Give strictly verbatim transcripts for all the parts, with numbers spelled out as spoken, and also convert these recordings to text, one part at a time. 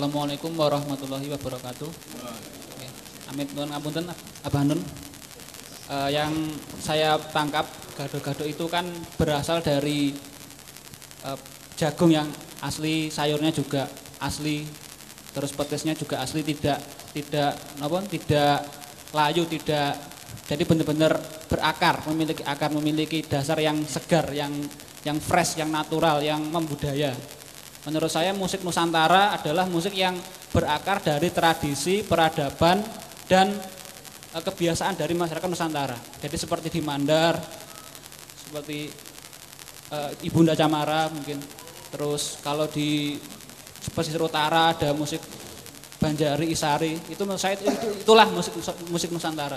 Assalamualaikum warahmatullahi wabarakatuh. Oke. Amit nuwun ngapunten Abah Nun. Uh, yang saya tangkap gado-gado itu kan berasal dari uh, jagung yang asli, sayurnya juga asli, terus petisnya juga asli, tidak tidak apa tidak layu, tidak, jadi benar-benar berakar, memiliki akar, memiliki dasar yang segar, yang yang fresh, yang natural, yang membudaya. Menurut saya musik Nusantara adalah musik yang berakar dari tradisi, peradaban, dan e, kebiasaan dari masyarakat Nusantara. Jadi seperti di Mandar, seperti e, Ibunda Camara mungkin. Terus kalau di pesisir utara ada musik Banjari, Isari. Itu menurut saya itu, itu, itulah musik musik Nusantara.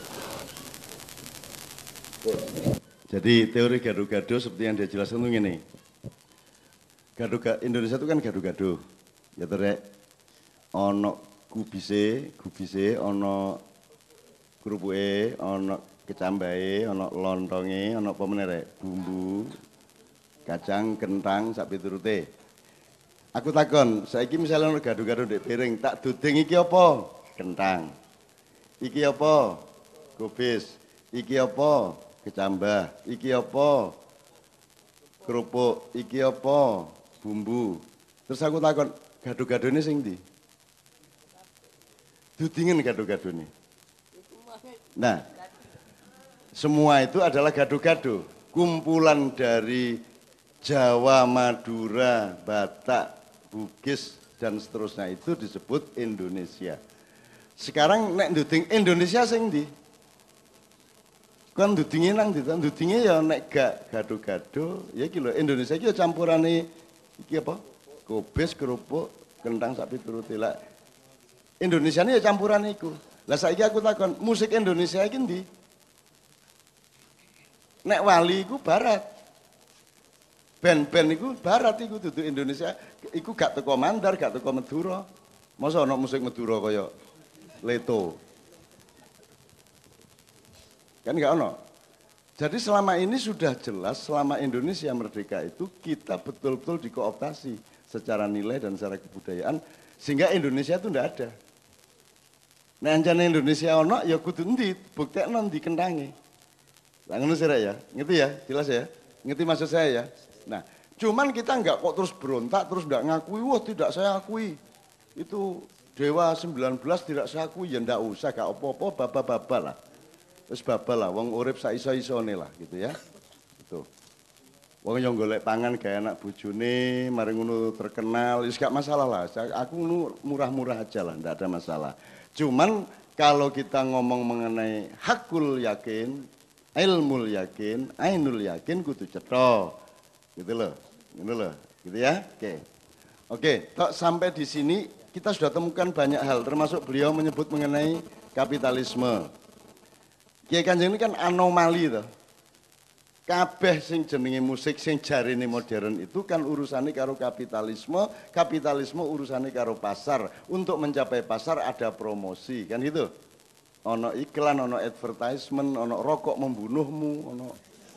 Jadi teori gado-gado seperti yang dia jelaskan itu ini. Gado Indonesia itu kan gado-gado. Ya terek ono kubise, kubise ono kerupuke, ono kecambahe, ono lontonge, ono apa meneh rek? Bumbu, kacang, kentang, sak piturute. Aku takon, saiki misalnya ono gado-gado ndek piring, tak duding iki apa? Kentang. Iki apa? Kubis. Iki apa? Kecambah. Iki apa? Kerupuk. Iki apa? Bumbu. Terus aku takon, gado-gado ini sing ndi? Dudingen gado-gado ini. Nah, semua itu adalah gado-gado. Kumpulan dari Jawa, Madura, Batak, Bugis, dan seterusnya itu disebut Indonesia. Sekarang nek duding Indonesia sing ndi? Kan dudinge nang ndi? Dudinge ya nek gak gado-gado, ya iki lho Indonesia iki campurane iki apa? Kubis, kerupuk, kentang sak piturute. Lah Indonesia ini ya campuran iku. Lah saiki aku takon, musik Indonesia iki ndi? Nek wali iku barat. Band-band iku barat iku dudu Indonesia. Iku gak teko Mandar, gak teko Madura. Masa ana musik Madura kaya Leto. Kan gak ono. Jadi selama ini sudah jelas, selama Indonesia merdeka itu kita betul-betul dikooptasi secara nilai dan secara kebudayaan, sehingga Indonesia itu tidak ada. Nah, anjane Indonesia ono, ya kudu endi, buktekno ndi kentange. Lah ngono sih ya, ngerti ya, jelas ya, ngerti maksud saya ya. Nah, cuman kita enggak kok terus berontak, terus enggak ngakui, wah tidak saya akui. Itu Dewa sembilan belas tidak saya akui, ya enggak usah, gak apa-apa, baba-baba lah. Terus babal lah, wong urip saiso-isone lah gitu ya. Gitu. Wong yang golek pangan kayak anak bojone, mari ngono terkenal, wis gak masalah lah. Aku ngono murah-murah aja lah, ndak ada masalah. Cuman kalau kita ngomong mengenai hakul yakin, ilmul yakin, ainul yakin kudu cetha. Gitu loh. Gitu loh. Gitu ya. Oke. Oke, tok sampai di sini kita sudah temukan banyak hal termasuk beliau menyebut mengenai kapitalisme. Kiai Kanjeng ini kan anomali toh. Kabeh sing jenenge musik sing jarine modern itu kan urusannya karo kapitalisme, kapitalisme urusannya karo pasar. Untuk mencapai pasar ada promosi, kan gitu. Ono iklan, ono advertisement, ono rokok membunuhmu, ono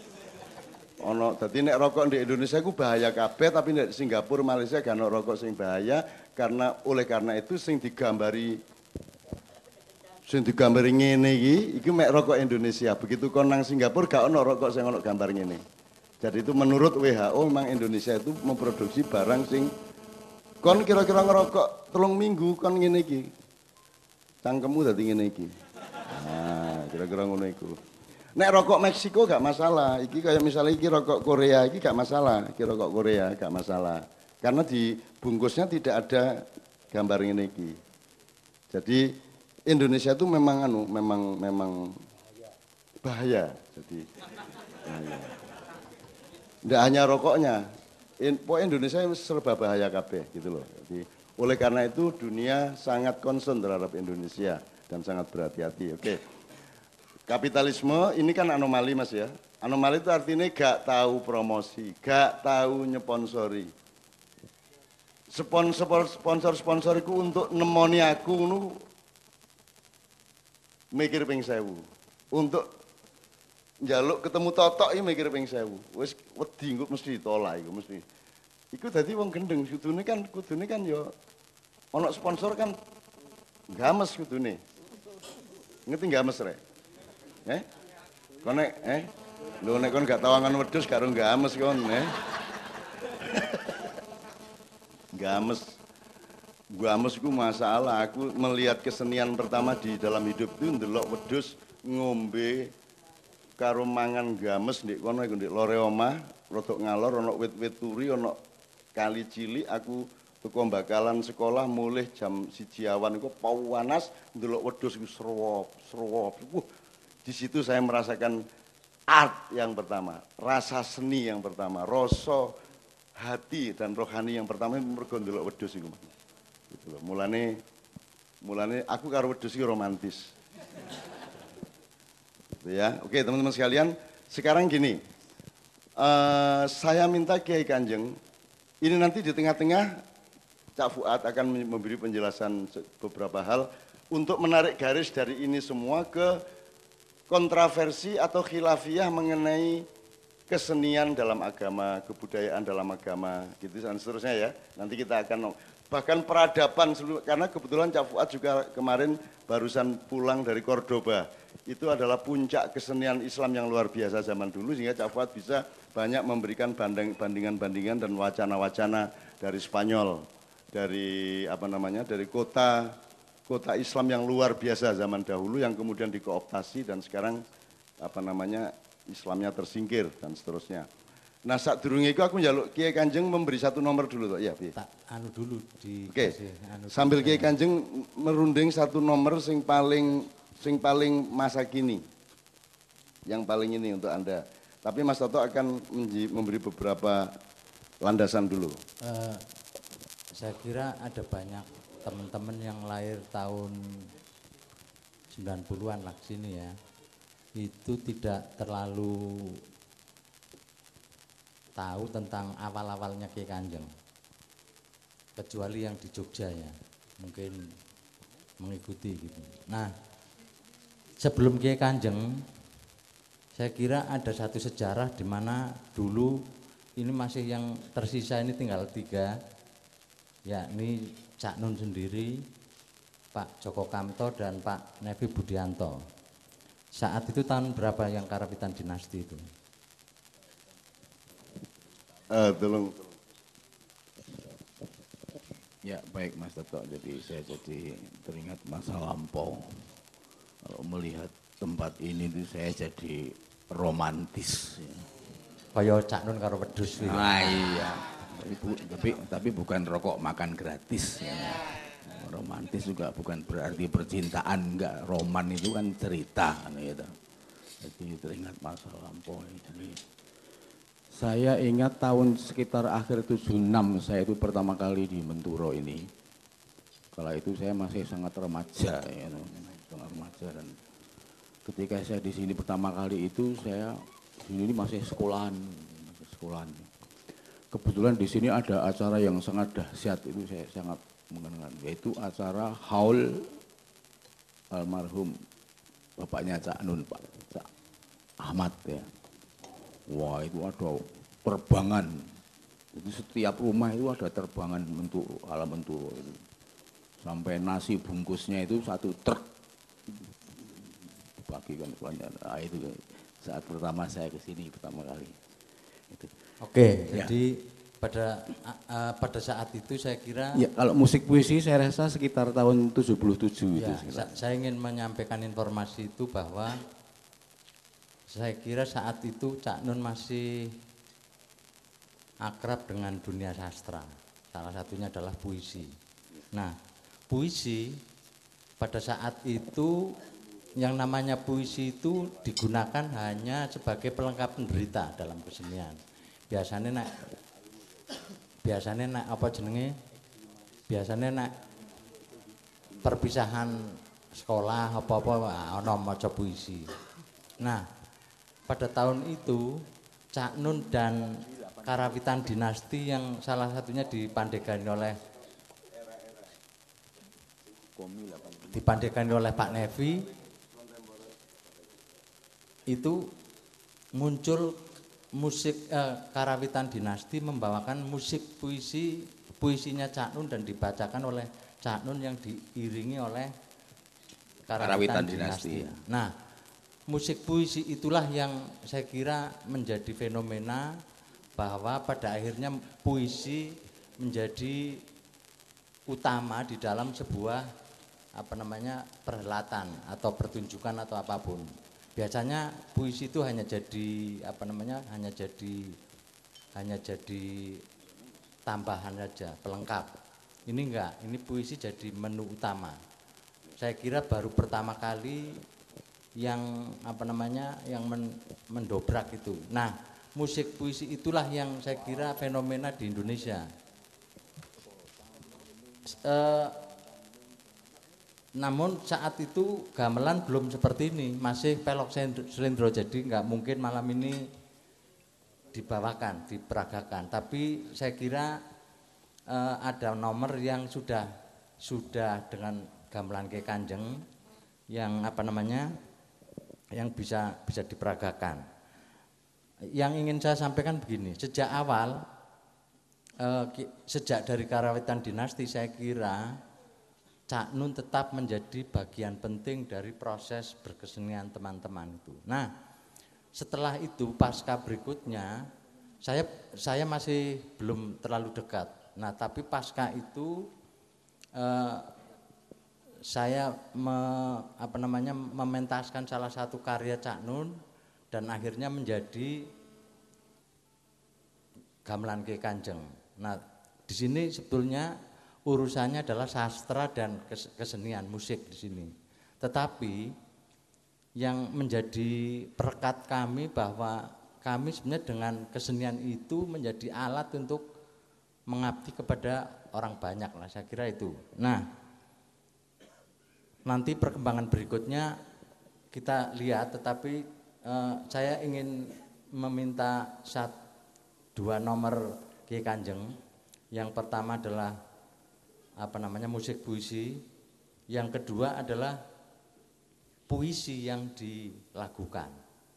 ono dadi nek rokok di Indonesia ku bahaya kabeh, tapi di Singapura, Malaysia gak ono rokok sing bahaya karena oleh karena itu sing digambari sing digambari ngene iki, iki mek rokok Indonesia. Begitu kon nang Singapura gak ono rokok sing ono gambar ngene. Jadi itu menurut W H O memang Indonesia itu memproduksi barang sing kon kira-kira ngerokok telung minggu kon ngene iki. Cangkemmu dadi ngene iki. Nah, kira-kira ngono iku. Nek rokok Meksiko gak masalah. Iki kayak misalnya iki rokok Korea iki gak masalah. Iki rokok Korea gak masalah. Karena di bungkusnya tidak ada gambar ngene iki. Jadi Indonesia itu memang anu, memang memang bahaya. Jadi bahaya. Nggak hanya rokoknya, in, Indonesia serba bahaya kabeh gitu loh. Jadi oleh karena itu dunia sangat concern terhadap Indonesia dan sangat berhati-hati. Oke, kapitalisme ini kan anomali mas ya. Anomali itu artinya gak tahu promosi, gak tahu nyponsori. Sponsor sponsor sponsoriku untuk nemoni aku nu mikir ping sewu. Untuk njaluk ketemu totok iki mikir ping sewu. Wis wedi engko mesti ditolak iku mesti. Iku dadi wong gendeng kudune kan kudune kan ya ono sponsor kan games kudune. Ngerti games rek? Eh? Konek eh? Lho nek kon gak tawangan wedhus karo games kon eh. Games. Games ku masalah aku melihat kesenian pertama di dalam hidup itu ndelok wedhus ngombe karo mangan games ndek kono iku ndek lore omah, rodok ngalor ana wit-wit turi ana kali cilik aku teko bakalan sekolah mulih jam siji awan iku panas ndelok wedhus iku srewop, srewop. Wuh, di situ saya merasakan art yang pertama, rasa seni yang pertama, rasa hati dan rohani yang pertama mergo ndelok wedhus iku. Gitu loh. Mulane mulane aku karo wedhus iki romantis. Gitu ya. Oke, teman-teman sekalian, sekarang gini. Uh, saya minta Kiai Kanjeng ini nanti di tengah-tengah Cak Fuad akan memberi penjelasan beberapa hal untuk menarik garis dari ini semua ke kontroversi atau khilafiyah mengenai kesenian dalam agama, kebudayaan dalam agama, gitu dan seterusnya ya. Nanti kita akan bahkan peradaban seluruh, karena kebetulan Cak Fuad juga kemarin barusan pulang dari Cordoba. Itu adalah puncak kesenian Islam yang luar biasa zaman dulu sehingga Cak Fuad bisa banyak memberikan bandingan-bandingan dan wacana-wacana dari Spanyol, dari apa namanya, dari kota kota Islam yang luar biasa zaman dahulu yang kemudian dikooptasi dan sekarang apa namanya Islamnya tersingkir dan seterusnya. Nah, saat durunge iku aku njaluk Kiai Kanjeng memberi satu nomor dulu toh. Iya, piye? Tak anu dulu di Oke. Anu sambil dulu. Kiai Kanjeng merunding satu nomor sing paling sing paling masa kini. Yang paling ini untuk Anda. Tapi Mas Toto akan memberi beberapa landasan dulu. Uh, saya kira ada banyak teman-teman yang lahir tahun sembilan puluhan lah sini ya. Itu tidak terlalu tahu tentang awal-awalnya Kiai Kanjeng. Kecuali yang di Jogja ya. Mungkin mengikuti gitu. Nah, sebelum Kiai Kanjeng saya kira ada satu sejarah di mana dulu ini masih yang tersisa ini tinggal tiga, yakni Cak Nun sendiri, Pak Joko Kamto dan Pak Nevi Budianto. Saat itu tahun berapa yang Karawitan Dinasti itu? Uh, tolong. Ya baik Mas Toto, jadi saya jadi teringat masa lampau. Kalau melihat tempat ini tuh saya jadi romantis. Kaya Cak Nun karo wedhus gitu. Nah iya, tapi, bu, tapi, tapi bukan rokok makan gratis. Ya. Romantis juga bukan berarti percintaan, enggak. Roman itu kan cerita. Gitu. Jadi teringat masa lampau. Jadi, saya ingat tahun sekitar akhir tujuh puluh enam saya itu pertama kali di Menturo ini. Kala itu saya masih sangat remaja, ya, sangat remaja dan ketika saya di sini pertama kali itu saya di sini masih sekolahan, masih sekolahan. Kebetulan di sini ada acara yang sangat dahsyat itu saya sangat mengenal, yaitu acara haul almarhum bapaknya Cak Nun, Pak Cak Ahmad ya. Wah itu ada terbangan, jadi setiap rumah itu ada terbangan Menturo, ala Menturo itu. Sampai nasi bungkusnya itu satu truk dibagikan semuanya. Nah, itu saat pertama saya ke sini pertama kali. Itu. Oke, ya. Jadi pada uh, pada saat itu saya kira ya, kalau musik puisi saya rasa sekitar tahun tujuh puluh tujuh ya, itu. Sa saya ingin menyampaikan informasi itu bahwa saya kira saat itu Cak Nun masih akrab dengan dunia sastra. Salah satunya adalah puisi. Nah, puisi pada saat itu yang namanya puisi itu digunakan hanya sebagai pelengkap penderita dalam kesenian. Biasanya nak biasanya nak apa jenenge? Biasanya nak perpisahan sekolah apa-apa ana maca puisi. Nah, pada tahun itu Cak Nun dan Karawitan Dinasti yang salah satunya dipandegani oleh dipandegani oleh Pak Nevi itu muncul musik eh, Karawitan Dinasti membawakan musik puisi puisinya Cak Nun dan dibacakan oleh Cak Nun yang diiringi oleh Karawitan Karawitan Dinasti. Dinasti. Nah, musik puisi itulah yang saya kira menjadi fenomena bahwa pada akhirnya puisi menjadi utama di dalam sebuah apa namanya perhelatan atau pertunjukan atau apapun. Biasanya puisi itu hanya jadi apa namanya hanya jadi hanya jadi tambahan saja, pelengkap. Ini enggak, ini puisi jadi menu utama. Saya kira baru pertama kali yang apa namanya yang men, mendobrak itu. Nah, musik puisi itulah yang saya kira fenomena di Indonesia. E, namun saat itu gamelan belum seperti ini, masih pelok selendro, jadi nggak mungkin malam ini dibawakan, diperagakan. Tapi saya kira e, ada nomor yang sudah sudah dengan gamelan Ki Kanjeng yang apa namanya yang bisa bisa diperagakan. Yang ingin saya sampaikan begini, sejak awal eh, sejak dari Karawitan Dinasti saya kira Cak Nun tetap menjadi bagian penting dari proses berkesenian teman-teman itu. Nah, setelah itu pasca berikutnya saya saya masih belum terlalu dekat. Nah, tapi pasca itu eh, saya me, apa namanya mementaskan salah satu karya Cak Nun dan akhirnya menjadi gamelan Ki Kanjeng. Nah, di sini sebetulnya urusannya adalah sastra dan kesenian musik di sini. Tetapi yang menjadi perekat kami bahwa kami sebenarnya dengan kesenian itu menjadi alat untuk mengabdi kepada orang banyak lah, saya kira itu. Nah, nanti perkembangan berikutnya kita lihat, tetapi eh, saya ingin meminta sat, dua nomor Ki Kanjeng. Yang pertama adalah apa namanya musik puisi, yang kedua adalah puisi yang dilakukan.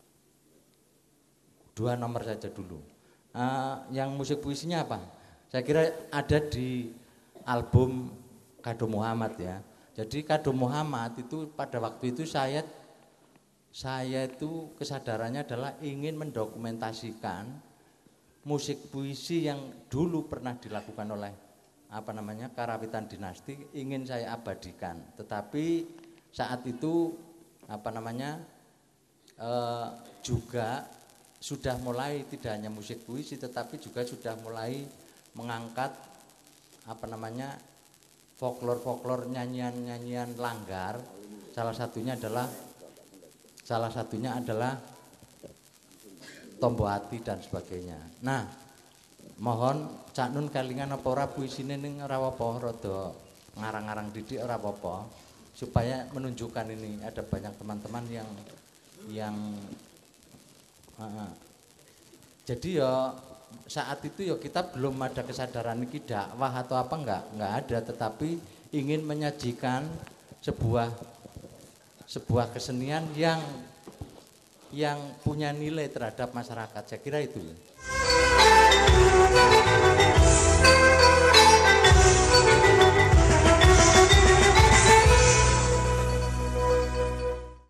Dua nomor saja dulu. Eh, yang musik puisinya apa? Saya kira ada di album Kado Muhammad ya. Jadi Kado Muhammad itu pada waktu itu saya saya itu kesadarannya adalah ingin mendokumentasikan musik puisi yang dulu pernah dilakukan oleh apa namanya Karawitan Dinasti, ingin saya abadikan. Tetapi saat itu apa namanya eh, juga sudah mulai tidak hanya musik puisi, tetapi juga sudah mulai mengangkat apa namanya folklor-folklor, nyanyian-nyanyian langgar. Salah satunya adalah salah satunya adalah Tombo Ati dan sebagainya. Nah, mohon Cak Nun kelingan apa ora puisine ning ora apa rada ngarang-ngarang didik ora apa-apa supaya menunjukkan ini ada banyak teman-teman yang yang uh, jadi ya saat itu ya kita belum ada kesadaran ini dakwah atau apa enggak, enggak ada, tetapi ingin menyajikan sebuah sebuah kesenian yang yang punya nilai terhadap masyarakat. Saya kira itu.